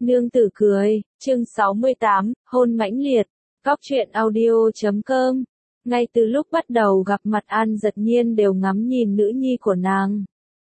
Nương tử cười, chương 68, hôn mãnh liệt, Cóc truyện audio.com. Ngay từ lúc bắt đầu gặp mặt An Dật Nhiên đều ngắm nhìn nữ nhi của nàng.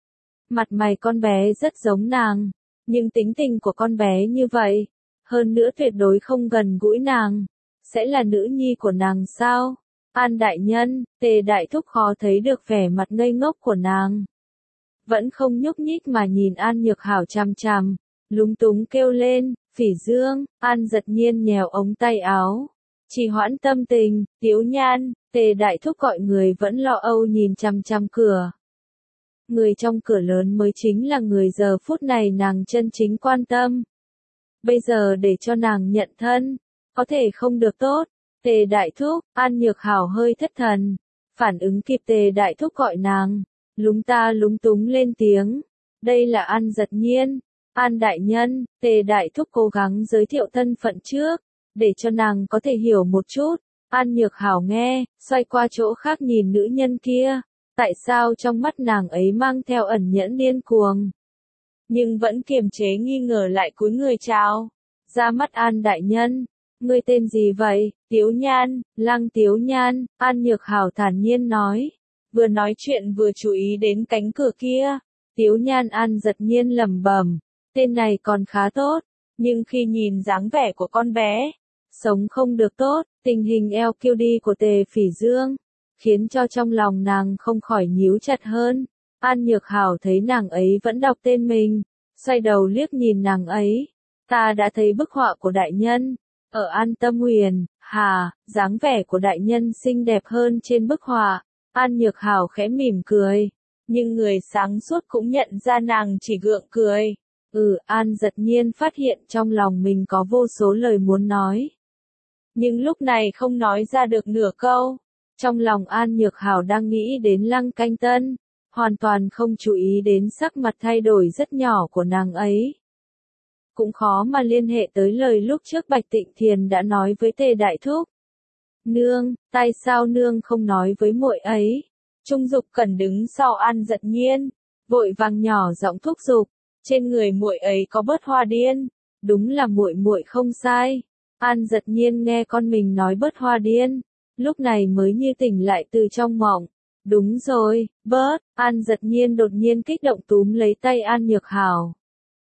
Mặt mày con bé rất giống nàng, nhưng tính tình của con bé như vậy, hơn nữa tuyệt đối không gần gũi nàng. Sẽ là nữ nhi của nàng sao? An đại nhân, Tề đại thúc khó thấy được vẻ mặt ngây ngốc của nàng. Vẫn không nhúc nhích mà nhìn An Nhược Hảo chằm chằm, lúng túng kêu lên, Phỉ Dương. An Dật Nhiên nhèo ống tay áo, trì hoãn tâm tình, Tiếu Nhan. Tề đại thúc gọi người vẫn lo âu nhìn chằm chằm cửa. Người trong cửa lớn mới chính là người giờ phút này nàng chân chính quan tâm. Bây giờ để cho nàng nhận thân, có thể không được tốt. Tề đại thúc. An Nhược Hảo hơi thất thần, phản ứng kịp Tề đại thúc gọi nàng, lúng ta lúng túng lên tiếng. Đây là An Dật Nhiên. An đại nhân. Tề đại thúc cố gắng giới thiệu thân phận trước, để cho nàng có thể hiểu một chút. An Nhược Hảo nghe, xoay qua chỗ khác nhìn nữ nhân kia. Tại sao trong mắt nàng ấy mang theo ẩn nhẫn điên cuồng, nhưng vẫn kiềm chế nghi ngờ lại cúi người chào. Ra mắt An đại nhân. Ngươi tên gì vậy? Tiếu Nhan. Lăng Tiếu Nhan. An Nhược Hảo thản nhiên nói. Vừa nói chuyện vừa chú ý đến cánh cửa kia. Tiếu Nhan. An Dật Nhiên lẩm bẩm, tên này còn khá tốt, nhưng khi nhìn dáng vẻ của con bé, sống không được tốt. Tình hình eo kiêu đi của Tề Phỉ Dương khiến cho trong lòng nàng không khỏi nhíu chặt hơn. An Nhược Hảo thấy nàng ấy vẫn đọc tên mình, xoay đầu liếc nhìn nàng ấy. Ta đã thấy bức họa của đại nhân ở An Tâm Huyền. Hà, dáng vẻ của đại nhân xinh đẹp hơn trên bức họa. An Nhược Hảo khẽ mỉm cười, nhưng người sáng suốt cũng nhận ra nàng chỉ gượng cười. An Dật Nhiên phát hiện trong lòng mình có vô số lời muốn nói, nhưng lúc này không nói ra được nửa câu. Trong lòng An Nhược Hảo đang nghĩ đến Lăng Canh Tân, hoàn toàn không chú ý đến sắc mặt thay đổi rất nhỏ của nàng ấy. Cũng khó mà liên hệ tới lời lúc trước Bạch Tịnh Thiền đã nói với Tề đại thúc. Nương, tại sao nương không nói với muội ấy? Trung Dục Cẩn đứng sau An Dật Nhiên, vội vàng nhỏ giọng thúc giục, trên người muội ấy có bớt hoa điên, đúng là muội muội không sai. An Dật Nhiên nghe con mình nói bớt hoa điên, lúc này mới như tỉnh lại từ trong mộng. Đúng rồi, bớt. An Dật Nhiên đột nhiên kích động túm lấy tay An Nhược Hảo.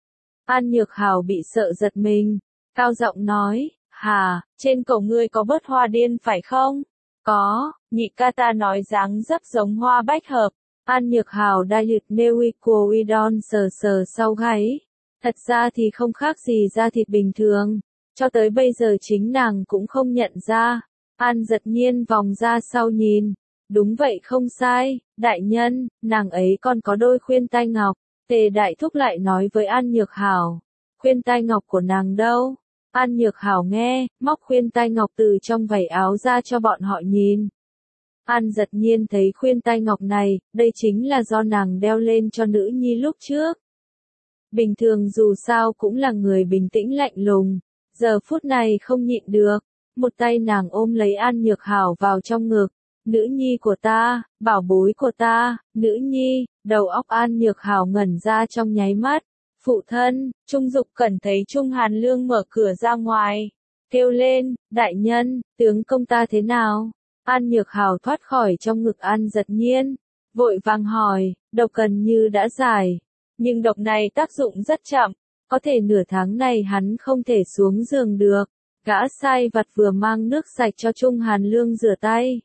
An Nhược Hảo bị sợ giật mình, cao giọng nói, Hà, trên cổ ngươi có bớt hoa điên phải không? Có, nhị ca ta nói dáng dấp giống hoa bách hợp. An Nhược Hảo đai liệt Newi Coidon sờ sờ sau gáy. Thật ra thì không khác gì da thịt bình thường, cho tới bây giờ chính nàng cũng không nhận ra. An Dật Nhiên vòng ra sau nhìn, đúng vậy không sai, đại nhân, nàng ấy còn có đôi khuyên tai ngọc. Tề đại thúc lại nói với An Nhược Hảo, khuyên tai ngọc của nàng đâu? An Nhược Hảo nghe, móc khuyên tai ngọc từ trong vảy áo ra cho bọn họ nhìn. An Dật Nhiên thấy khuyên tai ngọc này, đây chính là do nàng đeo lên cho nữ nhi lúc trước. Bình thường dù sao cũng là người bình tĩnh lạnh lùng, giờ phút này không nhịn được, một tay nàng ôm lấy An Nhược Hảo vào trong ngực. Nữ nhi của ta, bảo bối của ta, nữ nhi. Đầu óc An Nhược Hảo ngẩn ra trong nháy mắt. Phụ thân. Trung Dục Cẩn thấy Trung Hàn Lương mở cửa ra ngoài, kêu lên, đại nhân, tướng công ta thế nào? An Nhược Hảo thoát khỏi trong ngực An Dật Nhiên, vội vàng hỏi, độc gần như đã giải, nhưng độc này tác dụng rất chậm, có thể nửa tháng này hắn không thể xuống giường được. Gã sai vặt vừa mang nước sạch cho Trung Hàn Lương rửa tay.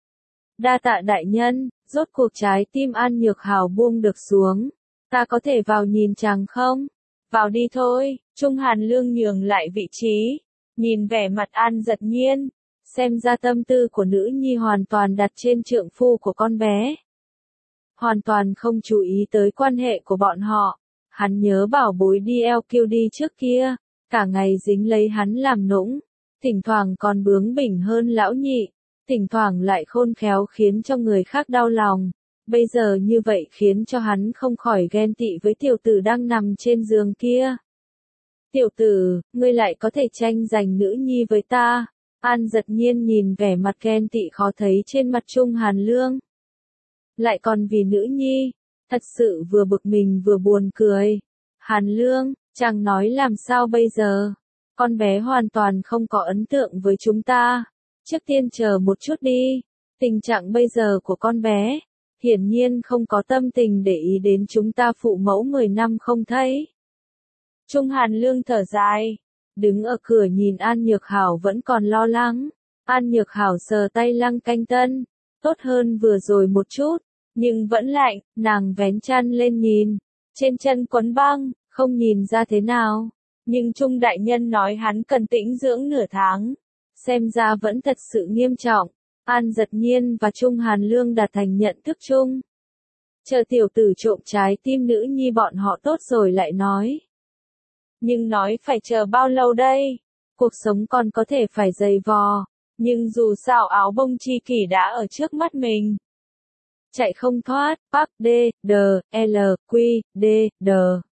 Đa tạ đại nhân. Rốt cuộc trái tim An Nhược Hảo buông được xuống. Ta có thể vào nhìn chàng không? Vào đi thôi. Trung Hàn Lương nhường lại vị trí, nhìn vẻ mặt An Dật Nhiên, xem ra tâm tư của nữ nhi hoàn toàn đặt trên trượng phu của con bé, hoàn toàn không chú ý tới quan hệ của bọn họ. Hắn nhớ bảo bối đi eo kiêu đi trước kia, cả ngày dính lấy hắn làm nũng, thỉnh thoảng còn bướng bỉnh hơn lão nhị, thỉnh thoảng lại khôn khéo khiến cho người khác đau lòng. Bây giờ như vậy khiến cho hắn không khỏi ghen tị với tiểu tử đang nằm trên giường kia. Tiểu tử, ngươi lại có thể tranh giành nữ nhi với ta. An Dật Nhiên nhìn vẻ mặt ghen tị khó thấy trên mặt Trung Hàn Lương. Lại còn vì nữ nhi, thật sự vừa bực mình vừa buồn cười. Hàn Lương, Chàng nói làm sao bây giờ? Con bé hoàn toàn không có ấn tượng với chúng ta. Trước tiên chờ một chút đi. Tình trạng bây giờ của con bé, hiển nhiên không có tâm tình để ý đến chúng ta phụ mẫu 10 năm không thấy. Trung Hàn Lương thở dài, đứng ở cửa nhìn An Nhược Hảo vẫn còn lo lắng. An Nhược Hảo sờ tay Lăng Canh Tân, tốt hơn vừa rồi một chút, nhưng vẫn lạnh, nàng vén chăn lên nhìn, trên chân quấn băng, không nhìn ra thế nào. Nhưng Trung đại nhân nói hắn cần tĩnh dưỡng nửa tháng, xem ra vẫn thật sự nghiêm trọng. An Dật Nhiên và Trung Hàn Lương đạt thành nhận thức chung. Chờ tiểu tử trộm trái tim nữ nhi bọn họ tốt rồi lại nói. Nhưng nói phải chờ bao lâu đây? Cuộc sống còn có thể phải dày vò, nhưng dù sao áo bông chi kỷ đã ở trước mắt mình. Chạy không thoát, Park D, D, L, Q, D, D.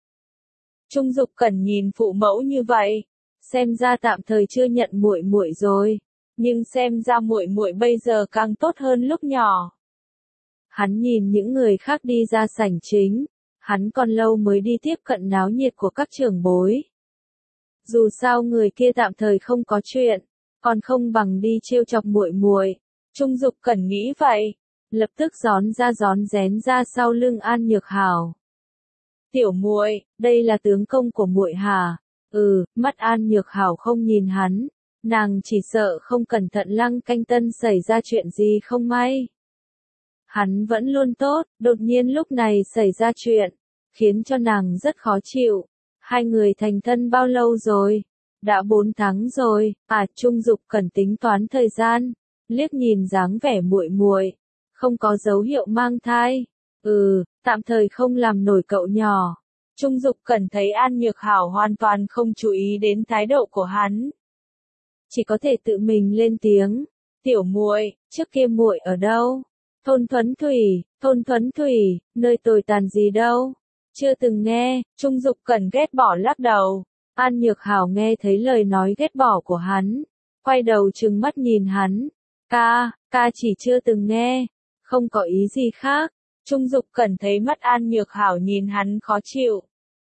Trung Dục Cẩn nhìn phụ mẫu như vậy, xem ra tạm thời chưa nhận muội muội rồi, nhưng xem ra muội muội bây giờ càng tốt hơn lúc nhỏ. Hắn nhìn những người khác đi ra sảnh chính, hắn còn lâu mới đi tiếp cận náo nhiệt của các trưởng bối. Dù sao người kia tạm thời không có chuyện, còn không bằng đi trêu chọc muội muội. Trung Dục Cẩn nghĩ vậy, lập tức rón rén ra sau lưng An Nhược Hảo. Tiểu muội, đây là tướng công của muội hả? Mắt An Nhược Hảo không nhìn hắn, nàng chỉ sợ không cẩn thận Lăng Canh Tân xảy ra chuyện gì không may. Hắn vẫn luôn tốt, đột nhiên lúc này xảy ra chuyện, khiến cho nàng rất khó chịu. Hai người thành thân bao lâu rồi? Đã 4 tháng rồi. Trung Dục Cẩn tính toán thời gian, liếc nhìn dáng vẻ muội muội, không có dấu hiệu mang thai. Tạm thời không làm nổi cậu nhỏ. Trung Dục Cẩn thấy An Nhược Hảo hoàn toàn không chú ý đến thái độ của hắn, chỉ có thể tự mình lên tiếng. Tiểu muội, trước kia muội ở đâu? Thôn Thuấn Thủy, nơi tồi tàn gì đâu? Chưa từng nghe. Trung Dục Cẩn ghét bỏ lắc đầu. An Nhược Hảo nghe thấy lời nói ghét bỏ của hắn, quay đầu trừng mắt nhìn hắn. Ca chỉ chưa từng nghe, không có ý gì khác. Trung Dục Cẩn thấy mắt An Nhược Hảo nhìn hắn khó chịu,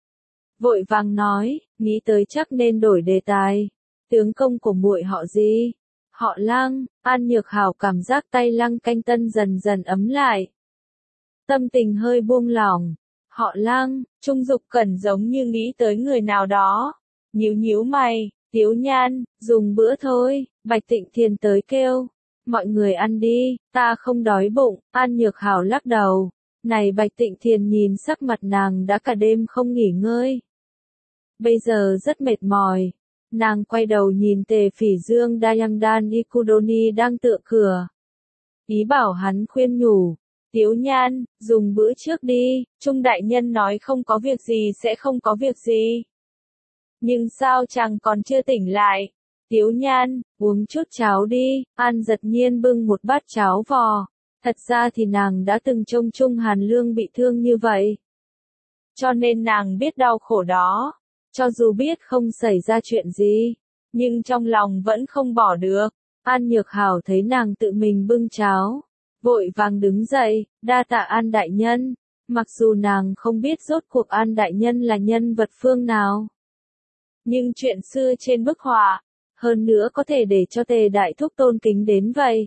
vội vàng nói, nghĩ tới chắc nên đổi đề tài. Tướng công của muội họ gì? Họ Lăng. An Nhược Hảo cảm giác tay Lăng Canh Tân dần dần ấm lại, tâm tình hơi buông lỏng. Họ Lăng. Trung Dục Cẩn giống như nghĩ tới người nào đó, nhíu mày. Tiếu Nhan, dùng bữa thôi. Bạch Tịnh Thiền tới kêu, mọi người ăn đi, ta không đói bụng. An Nhược Hảo lắc đầu. Này Bạch Tịnh Thiền nhìn sắc mặt nàng đã cả đêm không nghỉ ngơi, bây giờ rất mệt mỏi. Nàng quay đầu nhìn Tề Phỉ Dương Dayangdan Ikudoni đang tựa cửa, ý bảo hắn khuyên nhủ. Tiếu Nhan, dùng bữa trước đi. Trung đại nhân nói không có việc gì sẽ không có việc gì. Nhưng sao chàng còn chưa tỉnh lại? Tiếu Nhan, uống chút cháo đi. An Dật Nhiên bưng một bát cháo vò. Thật ra thì nàng đã từng trông Trung Hàn Lương bị thương như vậy, cho nên nàng biết đau khổ đó. Cho dù biết không xảy ra chuyện gì, nhưng trong lòng vẫn không bỏ được. An Nhược Hảo thấy nàng tự mình bưng cháo, vội vàng đứng dậy, đa tạ An đại nhân. Mặc dù nàng không biết rốt cuộc An đại nhân là nhân vật phương nào, nhưng chuyện xưa trên bức họa, hơn nữa có thể để cho Tề đại thúc tôn kính đến vậy,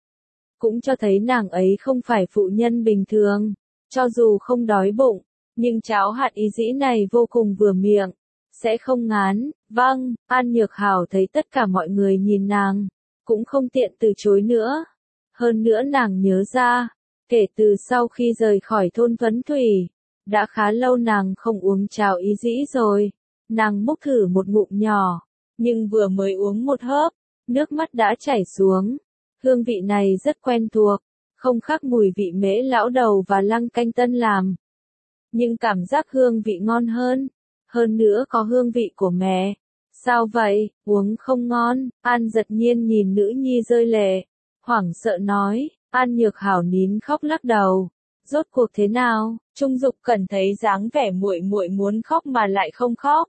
cũng cho thấy nàng ấy không phải phụ nhân bình thường. Cho dù không đói bụng, nhưng cháo hạt ý dĩ này vô cùng vừa miệng, sẽ không ngán. Vâng. An Nhược Hảo thấy tất cả mọi người nhìn nàng, cũng không tiện từ chối nữa. Hơn nữa nàng nhớ ra, kể từ sau khi rời khỏi thôn Thuấn Thủy, đã khá lâu nàng không uống cháo ý dĩ rồi. Nàng múc thử một ngụm nhỏ, nhưng vừa mới uống một hớp, nước mắt đã chảy xuống. Hương vị này rất quen thuộc, không khác mùi vị Mễ lão đầu và Lăng Canh Tân làm, nhưng cảm giác hương vị ngon hơn. Hơn nữa có hương vị của mẹ. Sao vậy, uống không ngon? An Dật Nhiên nhìn nữ nhi rơi lệ, hoảng sợ nói. An Nhược Hảo nín khóc lắc đầu. Rốt cuộc thế nào? Trung Dục Cẩn thấy dáng vẻ muội muội muốn khóc mà lại không khóc.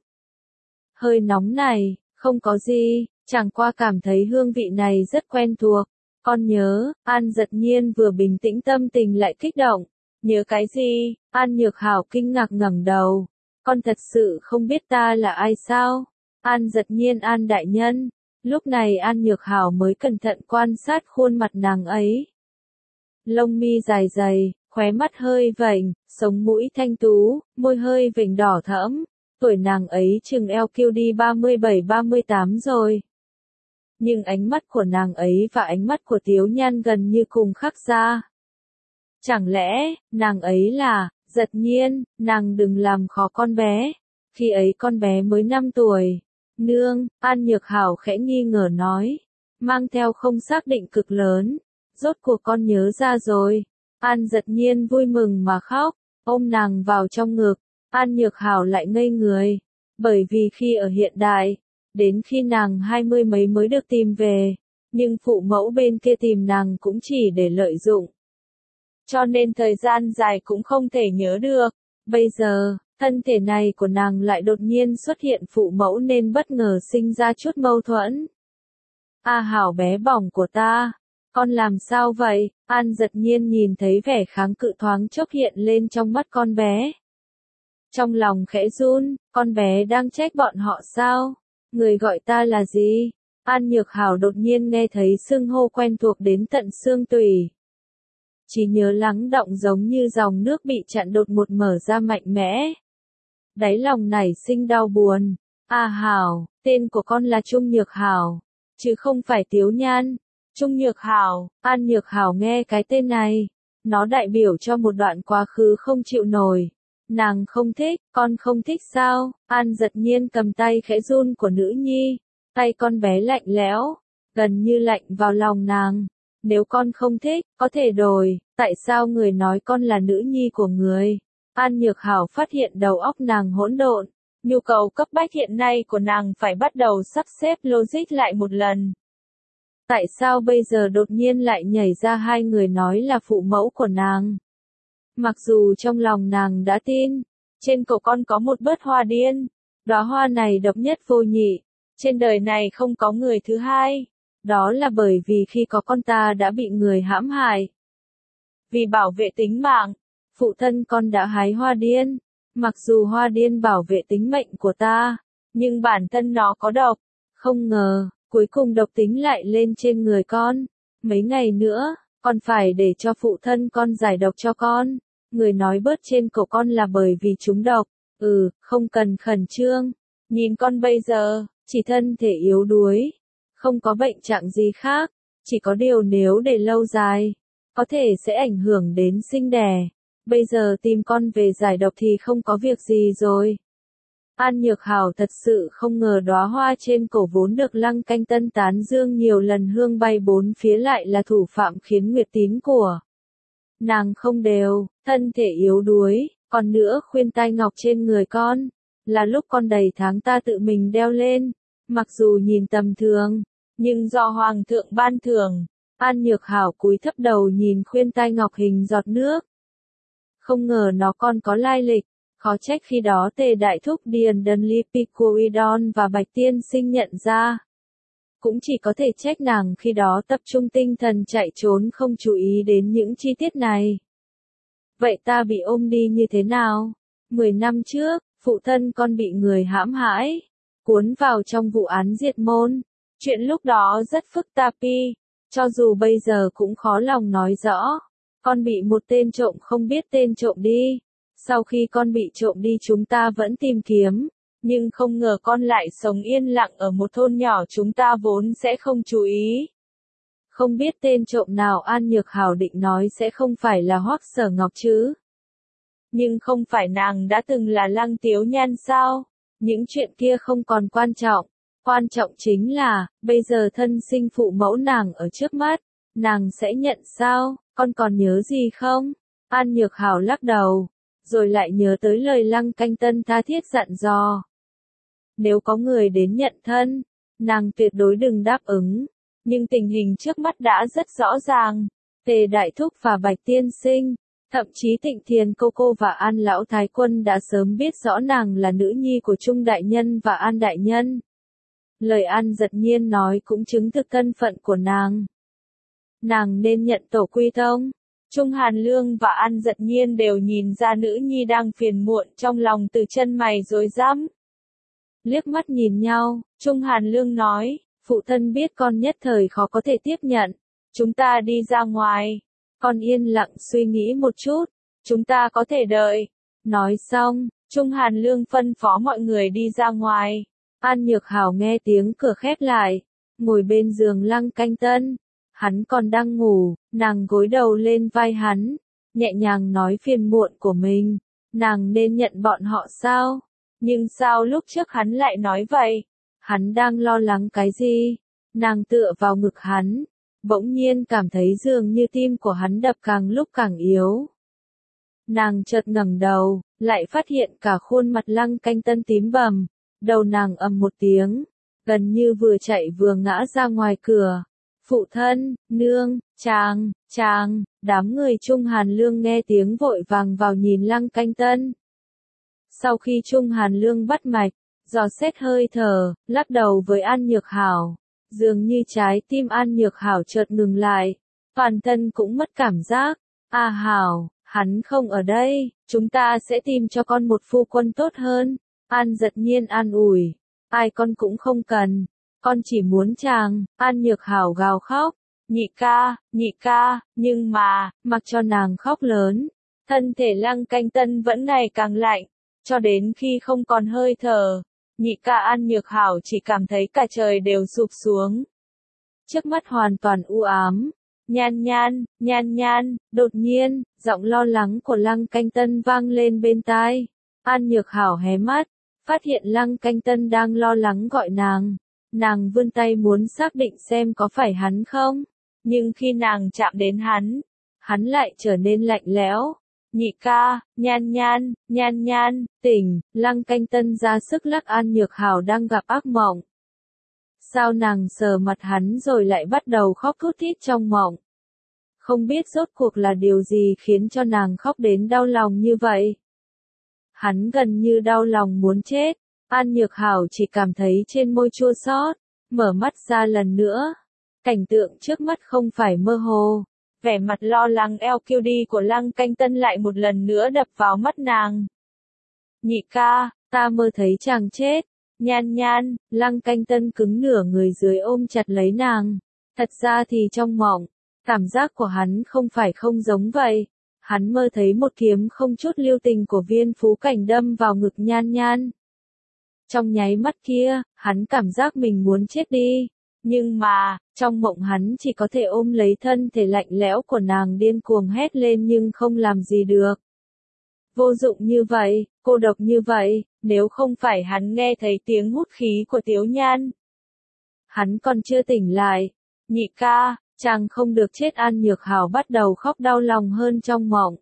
Hơi nóng này, không có gì, chẳng qua cảm thấy hương vị này rất quen thuộc. Con nhớ. An Dật Nhiên vừa bình tĩnh tâm tình lại kích động. Nhớ cái gì? An Nhược Hảo kinh ngạc ngẩng đầu, Con thật sự không biết ta là ai sao? An giật nhiên An đại nhân. Lúc này An Nhược Hảo mới cẩn thận quan sát khuôn mặt nàng ấy. Lông mi dài dày, khóe mắt hơi vểnh, sống mũi thanh tú, môi hơi vểnh đỏ thẫm. Tuổi nàng ấy chừng eo kiêu đi 37-38 rồi. Nhưng ánh mắt của nàng ấy và ánh mắt của Tiếu Nhan gần như cùng khác ra. Chẳng lẽ, nàng ấy là, giật nhiên, nàng đừng làm khó con bé. Khi ấy con bé mới 5 tuổi. Nương, An Nhược Hảo khẽ nghi ngờ nói. Mang theo không xác định cực lớn. Rốt cuộc con nhớ ra rồi. An giật nhiên vui mừng mà khóc, ôm nàng vào trong ngực. An Nhược Hảo lại ngây người. Bởi vì khi ở hiện đại, đến khi nàng 20 mấy mới được tìm về. Nhưng phụ mẫu bên kia tìm nàng cũng chỉ để lợi dụng. Cho nên thời gian dài cũng không thể nhớ được. Bây giờ, thân thể này của nàng lại đột nhiên xuất hiện phụ mẫu nên bất ngờ sinh ra chút mâu thuẫn. A Hảo bé bỏng của ta, con làm sao vậy? An giật nhiên nhìn thấy vẻ kháng cự thoáng chốc hiện lên trong mắt con bé. Trong lòng khẽ run, con bé đang trách bọn họ sao? Người gọi ta là gì? An Nhược Hảo đột nhiên nghe thấy xưng hô quen thuộc đến tận xương tủy. Trí nhớ lắng đọng giống như dòng nước bị chặn đột ngột mở ra mạnh mẽ. Đáy lòng nảy sinh đau buồn. A Hảo, tên của con là Trung Nhược Hảo, chứ không phải Tiếu Nhan. Trung Nhược Hảo, An Nhược Hảo nghe cái tên này, nó đại biểu cho một đoạn quá khứ không chịu nổi. Nàng không thích, con không thích sao? An giật nhiên cầm tay khẽ run của nữ nhi, tay con bé lạnh lẽo, gần như lạnh vào lòng nàng. Nếu con không thích, có thể đổi, tại sao người nói con là nữ nhi của người? An Nhược Hảo phát hiện đầu óc nàng hỗn độn, nhu cầu cấp bách hiện nay của nàng phải bắt đầu sắp xếp logic lại một lần. Tại sao bây giờ đột nhiên lại nhảy ra hai người nói là phụ mẫu của nàng? Mặc dù trong lòng nàng đã tin, trên cổ con có một bớt hoa điên, đóa hoa này độc nhất vô nhị, trên đời này không có người thứ hai. Đó là bởi vì khi có con ta đã bị người hãm hại. Vì bảo vệ tính mạng, phụ thân con đã hái hoa điên. Mặc dù hoa điên bảo vệ tính mệnh của ta, nhưng bản thân nó có độc. Không ngờ, cuối cùng độc tính lại lên trên người con. Mấy ngày nữa, con phải để cho phụ thân con giải độc cho con. Người nói bớt trên cổ con là bởi vì chúng độc. Không cần khẩn trương. Nhìn con bây giờ, chỉ thân thể yếu đuối. Không có bệnh trạng gì khác, chỉ có điều nếu để lâu dài, có thể sẽ ảnh hưởng đến sinh đẻ. Bây giờ tìm con về giải độc thì không có việc gì rồi. An Nhược Hảo thật sự không ngờ đóa hoa trên cổ vốn được Lăng Canh Tân tán dương nhiều lần hương bay bốn phía lại là thủ phạm khiến Nguyệt Tín của nàng không đều, thân thể yếu đuối, còn nữa khuyên tai ngọc trên người con, là lúc con đầy tháng ta tự mình đeo lên, mặc dù nhìn tầm thường, nhưng do Hoàng thượng ban thưởng. An Nhược Hảo cúi thấp đầu nhìn khuyên tai ngọc hình giọt nước. Không ngờ nó còn có lai lịch, khó trách khi đó Tề Đại Thúc Điền Đần Lipicoidon và Bạch Tiên Sinh nhận ra. Cũng chỉ có thể trách nàng khi đó tập trung tinh thần chạy trốn không chú ý đến những chi tiết này. Vậy ta bị ôm đi như thế nào? 10 năm trước, phụ thân con bị người hãm hại, cuốn vào trong vụ án diệt môn. Chuyện lúc đó rất phức tạp cho dù bây giờ cũng khó lòng nói rõ. Con bị một tên trộm không biết tên trộm đi. Sau khi con bị trộm đi chúng ta vẫn tìm kiếm, nhưng không ngờ con lại sống yên lặng ở một thôn nhỏ chúng ta vốn sẽ không chú ý. Không biết tên trộm nào An Nhược Hảo định nói sẽ không phải là Hoắc Sở Ngọc chứ. Nhưng không phải nàng đã từng là Lăng Tiếu Nhan sao? Những chuyện kia không còn quan trọng. Quan trọng chính là, bây giờ thân sinh phụ mẫu nàng ở trước mắt, nàng sẽ nhận sao, con còn nhớ gì không? An Nhược Hảo lắc đầu, rồi lại nhớ tới lời Lăng Canh Tân tha thiết dặn dò. Nếu có người đến nhận thân, nàng tuyệt đối đừng đáp ứng, nhưng tình hình trước mắt đã rất rõ ràng. Tề Đại Thúc và Bạch Tiên Sinh, thậm chí Tịnh Thiền Cô và An Lão Thái Quân đã sớm biết rõ nàng là nữ nhi của Trung Đại Nhân và An Đại Nhân. Lời An giật nhiên nói cũng chứng thực thân phận của nàng. Nàng nên nhận tổ quy tông, Trung Hàn Lương và An Dật Nhiên đều nhìn ra nữ nhi đang phiền muộn trong lòng từ chân mày rối rắm. Liếc mắt nhìn nhau, Trung Hàn Lương nói, phụ thân biết con nhất thời khó có thể tiếp nhận. Chúng ta đi ra ngoài. Con yên lặng suy nghĩ một chút. Chúng ta có thể đợi. Nói xong, Trung Hàn Lương phân phó mọi người đi ra ngoài. An Nhược Hảo nghe tiếng cửa khép lại. Ngồi bên giường Lăng Canh Tân. Hắn còn đang ngủ, nàng gối đầu lên vai hắn. Nhẹ nhàng nói phiền muộn của mình. Nàng nên nhận bọn họ sao? Nhưng sao lúc trước hắn lại nói vậy? Hắn đang lo lắng cái gì? Nàng tựa vào ngực hắn. Bỗng nhiên cảm thấy dường như tim của hắn đập càng lúc càng yếu. Nàng chợt ngẩng đầu, lại phát hiện cả khuôn mặt Lăng Canh Tân tím bầm. Đầu nàng ầm một tiếng, gần như vừa chạy vừa ngã ra ngoài cửa. Phụ thân, nương, chàng, đám người Trung Hàn Lương nghe tiếng vội vàng vào nhìn Lăng Canh Tân. Sau khi Trung Hàn Lương bắt mạch, dò xét hơi thở, lắc đầu với An Nhược Hảo. Dường như trái tim An Nhược Hảo chợt ngừng lại, toàn thân cũng mất cảm giác. A Hảo, hắn không ở đây, chúng ta sẽ tìm cho con một phu quân tốt hơn. An Dật Nhiên an ủi, ai con cũng không cần, con chỉ muốn chàng. An Nhược Hảo gào khóc, nhị ca, nhưng mà, mặc cho nàng khóc lớn, thân thể Lăng Canh Tân vẫn ngày càng lạnh, cho đến khi không còn hơi thở. Nhị ca An Nhược Hảo chỉ cảm thấy cả trời đều sụp xuống. Trước mắt hoàn toàn u ám. Nhan, đột nhiên, giọng lo lắng của Lăng Canh Tân vang lên bên tai. An Nhược Hảo hé mắt, phát hiện Lăng Canh Tân đang lo lắng gọi nàng. Nàng vươn tay muốn xác định xem có phải hắn không. Nhưng khi nàng chạm đến hắn lại trở nên lạnh lẽo. Nhị ca, nhan, tỉnh. Lăng Canh Tân ra sức lắc An Nhược Hảo đang gặp ác mộng. Sao nàng sờ mặt hắn rồi lại bắt đầu khóc thút thít trong mộng. Không biết rốt cuộc là điều gì khiến cho nàng khóc đến đau lòng như vậy. Hắn gần như đau lòng muốn chết. An Nhược Hảo chỉ cảm thấy trên môi chua xót, mở mắt ra lần nữa. Cảnh tượng trước mắt không phải mơ hồ. Vẻ mặt lo lắng LQD của Lăng Canh Tân lại một lần nữa đập vào mắt nàng. Nhị ca, ta mơ thấy chàng chết. Nhan, Lăng Canh Tân cứng nửa người dưới ôm chặt lấy nàng. Thật ra thì trong mộng, cảm giác của hắn không phải không giống vậy. Hắn mơ thấy một kiếm không chút lưu tình của Viên Phú Cảnh đâm vào ngực Nhan. Trong nháy mắt kia, hắn cảm giác mình muốn chết đi. Nhưng mà, trong mộng hắn chỉ có thể ôm lấy thân thể lạnh lẽo của nàng điên cuồng hét lên nhưng không làm gì được. Vô dụng như vậy, cô độc như vậy, nếu không phải hắn nghe thấy tiếng hút khí của Tiếu Nhan. Hắn còn chưa tỉnh lại. Nhị ca, chàng không được chết. An Nhược Hảo bắt đầu khóc đau lòng hơn trong mộng.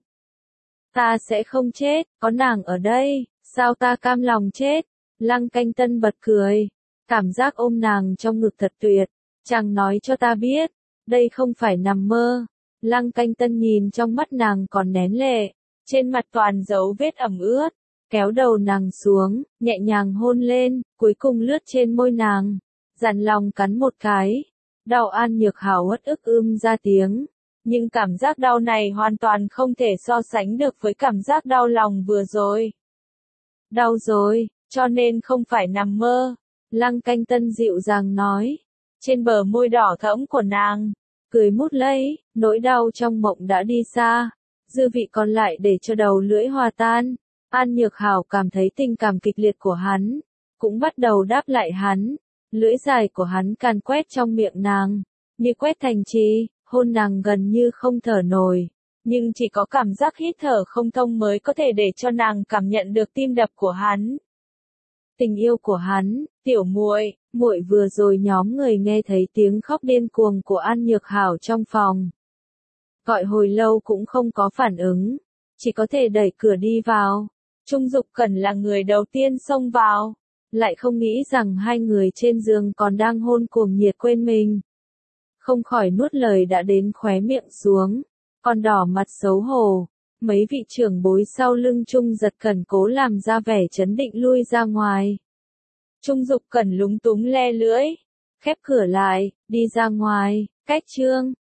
Ta sẽ không chết, có nàng ở đây, sao ta cam lòng chết. Lăng Canh Tân bật cười. Cảm giác ôm nàng trong ngực thật tuyệt. Chàng nói cho ta biết, đây không phải nằm mơ. Lăng Canh Tân nhìn trong mắt nàng còn nén lệ. Trên mặt toàn dấu vết ẩm ướt. Kéo đầu nàng xuống, nhẹ nhàng hôn lên, cuối cùng lướt trên môi nàng. Dằn lòng cắn một cái. Đau. An Nhược Hảo uất ức ra tiếng. Nhưng cảm giác đau này hoàn toàn không thể so sánh được với cảm giác đau lòng vừa rồi. Đau rồi, cho nên không phải nằm mơ. Lăng Canh Tân dịu dàng nói. Trên bờ môi đỏ thẫm của nàng, cười mút lấy, nỗi đau trong mộng đã đi xa. Dư vị còn lại để cho đầu lưỡi hòa tan. An Nhược Hảo cảm thấy tình cảm kịch liệt của hắn, cũng bắt đầu đáp lại hắn. Lưỡi dài của hắn càn quét trong miệng nàng, như quét thành trì, hôn nàng gần như không thở nổi. Nhưng chỉ có cảm giác hít thở không thông mới có thể để cho nàng cảm nhận được tim đập của hắn. Tình yêu của hắn. Tiểu muội vừa rồi nhóm người nghe thấy tiếng khóc điên cuồng của An Nhược Hảo trong phòng. Gọi hồi lâu cũng không có phản ứng, chỉ có thể đẩy cửa đi vào. Trung Dục Cẩn là người đầu tiên xông vào, lại không nghĩ rằng hai người trên giường còn đang hôn cuồng nhiệt quên mình. Không khỏi nuốt lời đã đến khóe miệng xuống, còn đỏ mặt xấu hổ. Mấy vị trưởng bối sau lưng Trung Giật Cẩn cố làm ra vẻ trấn định lui ra ngoài. Trung Dục Cẩn lúng túng le lưỡi, khép cửa lại, đi ra ngoài. Cách chương